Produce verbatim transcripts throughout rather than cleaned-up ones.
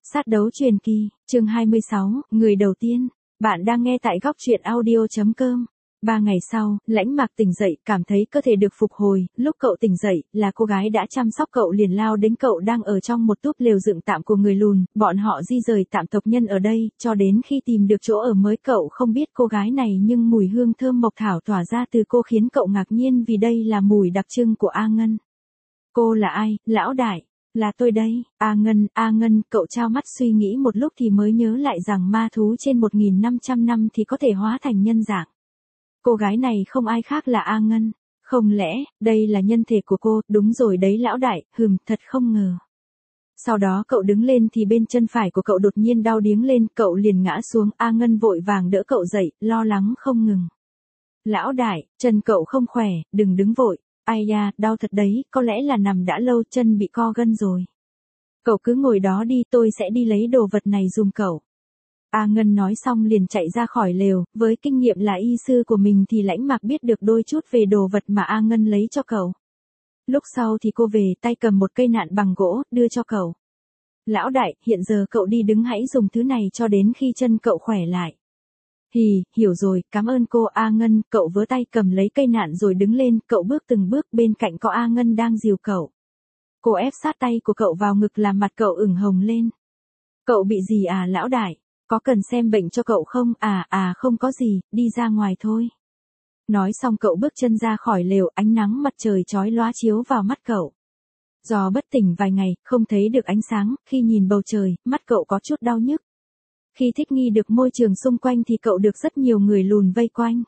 Sát đấu truyền kỳ, chương hai mươi sáu, người đầu tiên. Bạn đang nghe tại góc truyện audio.com. Ba ngày sau, Lãnh Mạc tỉnh dậy, cảm thấy cơ thể được phục hồi, lúc cậu tỉnh dậy, là cô gái đã chăm sóc cậu liền lao đến cậu đang ở trong một túp lều dựng tạm của người lùn, bọn họ di rời tạm tộc nhân ở đây, cho đến khi tìm được chỗ ở mới. Cậu không biết cô gái này nhưng mùi hương thơm mộc thảo tỏa ra từ cô khiến cậu ngạc nhiên vì đây là mùi đặc trưng của A Ngân. Cô là ai, lão đại? Là tôi đây, A Ngân, A Ngân, cậu trao mắt suy nghĩ một lúc thì mới nhớ lại rằng ma thú trên một nghìn năm trăm năm thì có thể hóa thành nhân dạng. Cô gái này không ai khác là A Ngân. Không lẽ, đây là nhân thể của cô? Đúng rồi đấy lão đại, hừm, thật không ngờ. Sau đó cậu đứng lên thì bên chân phải của cậu đột nhiên đau điếng lên, cậu liền ngã xuống. A Ngân vội vàng đỡ cậu dậy, lo lắng không ngừng. Lão đại, chân cậu không khỏe, đừng đứng vội. Ai da, đau thật đấy, có lẽ là nằm đã lâu, chân bị co gân rồi. Cậu cứ ngồi đó đi, tôi sẽ đi lấy đồ vật này giùm cậu. A Ngân nói xong liền chạy ra khỏi lều, với kinh nghiệm là y sư của mình thì Lãnh Mạc biết được đôi chút về đồ vật mà A Ngân lấy cho cậu. Lúc sau thì cô về tay cầm một cây nạn bằng gỗ, đưa cho cậu. Lão đại, hiện giờ cậu đi đứng hãy dùng thứ này cho đến khi chân cậu khỏe lại. Hì, hiểu rồi, cảm ơn cô. A Ngân, cậu vớ tay cầm lấy cây nạn rồi đứng lên, cậu bước từng bước, bên cạnh có A Ngân đang dìu cậu. Cô ép sát tay của cậu vào ngực làm mặt cậu ửng hồng lên. Cậu bị gì à lão đại? Có cần xem bệnh cho cậu không? À à không có gì, đi ra ngoài thôi. Nói xong cậu bước chân ra khỏi lều, ánh nắng mặt trời chói lóa chiếu vào mắt cậu. Do bất tỉnh vài ngày, không thấy được ánh sáng, khi nhìn bầu trời, mắt cậu có chút đau nhức. Khi thích nghi được môi trường xung quanh thì cậu được rất nhiều người lùn vây quanh.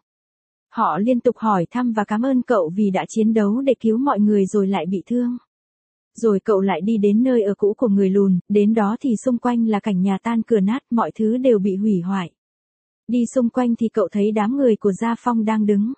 Họ liên tục hỏi thăm và cảm ơn cậu vì đã chiến đấu để cứu mọi người rồi lại bị thương. Rồi cậu lại đi đến nơi ở cũ của người lùn, đến đó thì xung quanh là cảnh nhà tan cửa nát, mọi thứ đều bị hủy hoại. Đi xung quanh thì cậu thấy đám người của Gia Phong đang đứng.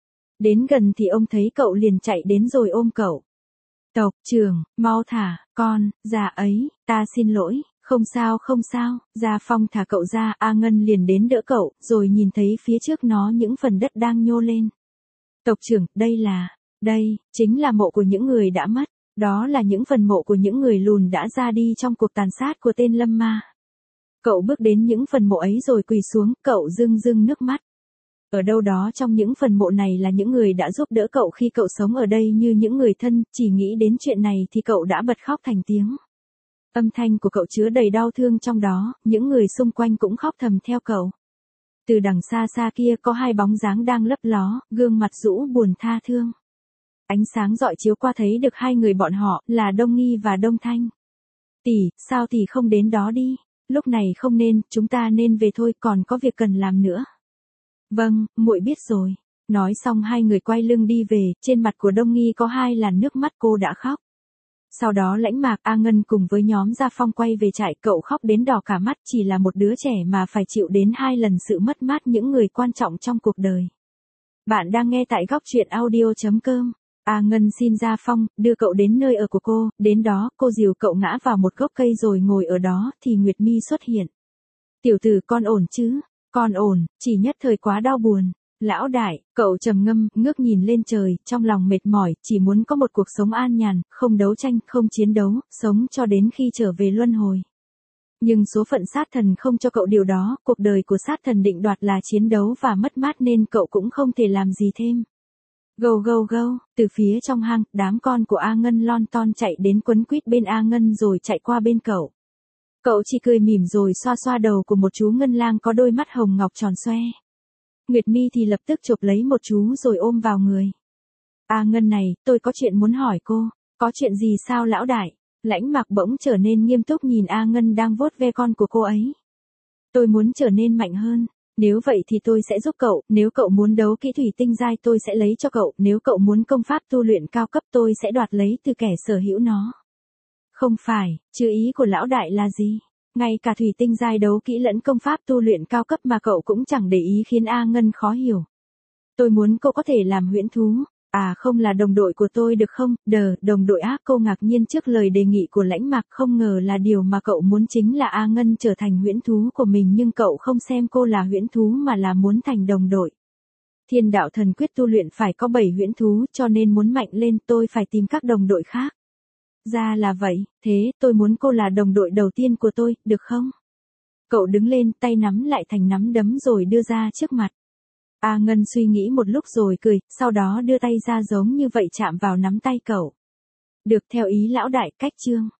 Đến gần thì ông thấy cậu liền chạy đến rồi ôm cậu. Tộc trưởng, mau thả, con, già ấy, ta xin lỗi. Không sao không sao, Gia Phong thả cậu ra. A Ngân liền đến đỡ cậu, rồi nhìn thấy phía trước nó những phần đất đang nhô lên. Tộc trưởng, đây là, đây, chính là mộ của những người đã mất. Đó là những phần mộ của những người lùn đã ra đi trong cuộc tàn sát của tên Lâm Ma. Cậu bước đến những phần mộ ấy rồi quỳ xuống, cậu rưng rưng nước mắt. Ở đâu đó trong những phần mộ này là những người đã giúp đỡ cậu khi cậu sống ở đây như những người thân, chỉ nghĩ đến chuyện này thì cậu đã bật khóc thành tiếng. Âm thanh của cậu chứa đầy đau thương trong đó, những người xung quanh cũng khóc thầm theo cậu. Từ đằng xa xa kia có hai bóng dáng đang lấp ló, gương mặt rũ buồn tha thương. Ánh sáng rọi chiếu qua thấy được hai người bọn họ, là Đông Nghi và Đông Thanh. Tỷ, sao tỷ không đến đó đi? Lúc này không nên, chúng ta nên về thôi, còn có việc cần làm nữa. Vâng, muội biết rồi. Nói xong hai người quay lưng đi về, trên mặt của Đông Nghi có hai làn nước mắt, cô đã khóc. Sau đó Lãnh Mạc, A Ngân cùng với nhóm Gia Phong quay về trại, cậu khóc đến đỏ cả mắt, chỉ là một đứa trẻ mà phải chịu đến hai lần sự mất mát những người quan trọng trong cuộc đời. Bạn đang nghe tại góc truyện audio.com. A Ngân xin Gia Phong đưa cậu đến nơi ở của cô, đến đó cô dìu cậu ngã vào một gốc cây rồi ngồi ở đó thì Nguyệt Mi xuất hiện. Tiểu tử, con ổn chứ? Con ổn, chỉ nhất thời quá đau buồn. Lão đại, cậu trầm ngâm, ngước nhìn lên trời, trong lòng mệt mỏi, chỉ muốn có một cuộc sống an nhàn, không đấu tranh, không chiến đấu, sống cho đến khi trở về luân hồi. Nhưng số phận sát thần không cho cậu điều đó, cuộc đời của sát thần định đoạt là chiến đấu và mất mát nên cậu cũng không thể làm gì thêm. Gâu gâu gâu, từ phía trong hang, đám con của A Ngân lon ton chạy đến quấn quýt bên A Ngân rồi chạy qua bên cậu. Cậu chỉ cười mỉm rồi xoa xoa đầu của một chú ngân lang có đôi mắt hồng ngọc tròn xoe. Nguyệt Mi thì lập tức chụp lấy một chú rồi ôm vào người. A Ngân này, tôi có chuyện muốn hỏi cô. Có chuyện gì sao lão đại? Lãnh Mạc bỗng trở nên nghiêm túc nhìn A Ngân đang vuốt ve con của cô ấy. Tôi muốn trở nên mạnh hơn. Nếu vậy thì tôi sẽ giúp cậu, nếu cậu muốn đấu kỹ thủy tinh giai tôi sẽ lấy cho cậu, nếu cậu muốn công pháp tu luyện cao cấp tôi sẽ đoạt lấy từ kẻ sở hữu nó. Không phải, chứ ý của lão đại là gì? Ngay cả thủy tinh giai đấu kỹ lẫn công pháp tu luyện cao cấp mà cậu cũng chẳng để ý khiến A Ngân khó hiểu. Tôi muốn cô có thể làm huyễn thú. À không, là đồng đội của tôi được không? Đờ, đồng đội á, cô ngạc nhiên trước lời đề nghị của Lãnh Mạc, không ngờ là điều mà cậu muốn chính là A Ngân trở thành huyễn thú của mình, nhưng cậu không xem cô là huyễn thú mà là muốn thành đồng đội. Thiên đạo thần quyết tu luyện phải có bảy huyễn thú cho nên muốn mạnh lên tôi phải tìm các đồng đội khác. Ra là vậy, thế tôi muốn cô là đồng đội đầu tiên của tôi, được không? Cậu đứng lên, tay nắm lại thành nắm đấm rồi đưa ra trước mặt. A Ngân suy nghĩ một lúc rồi cười, sau đó đưa tay ra giống như vậy chạm vào nắm tay cậu. Được theo ý lão đại, cách chương.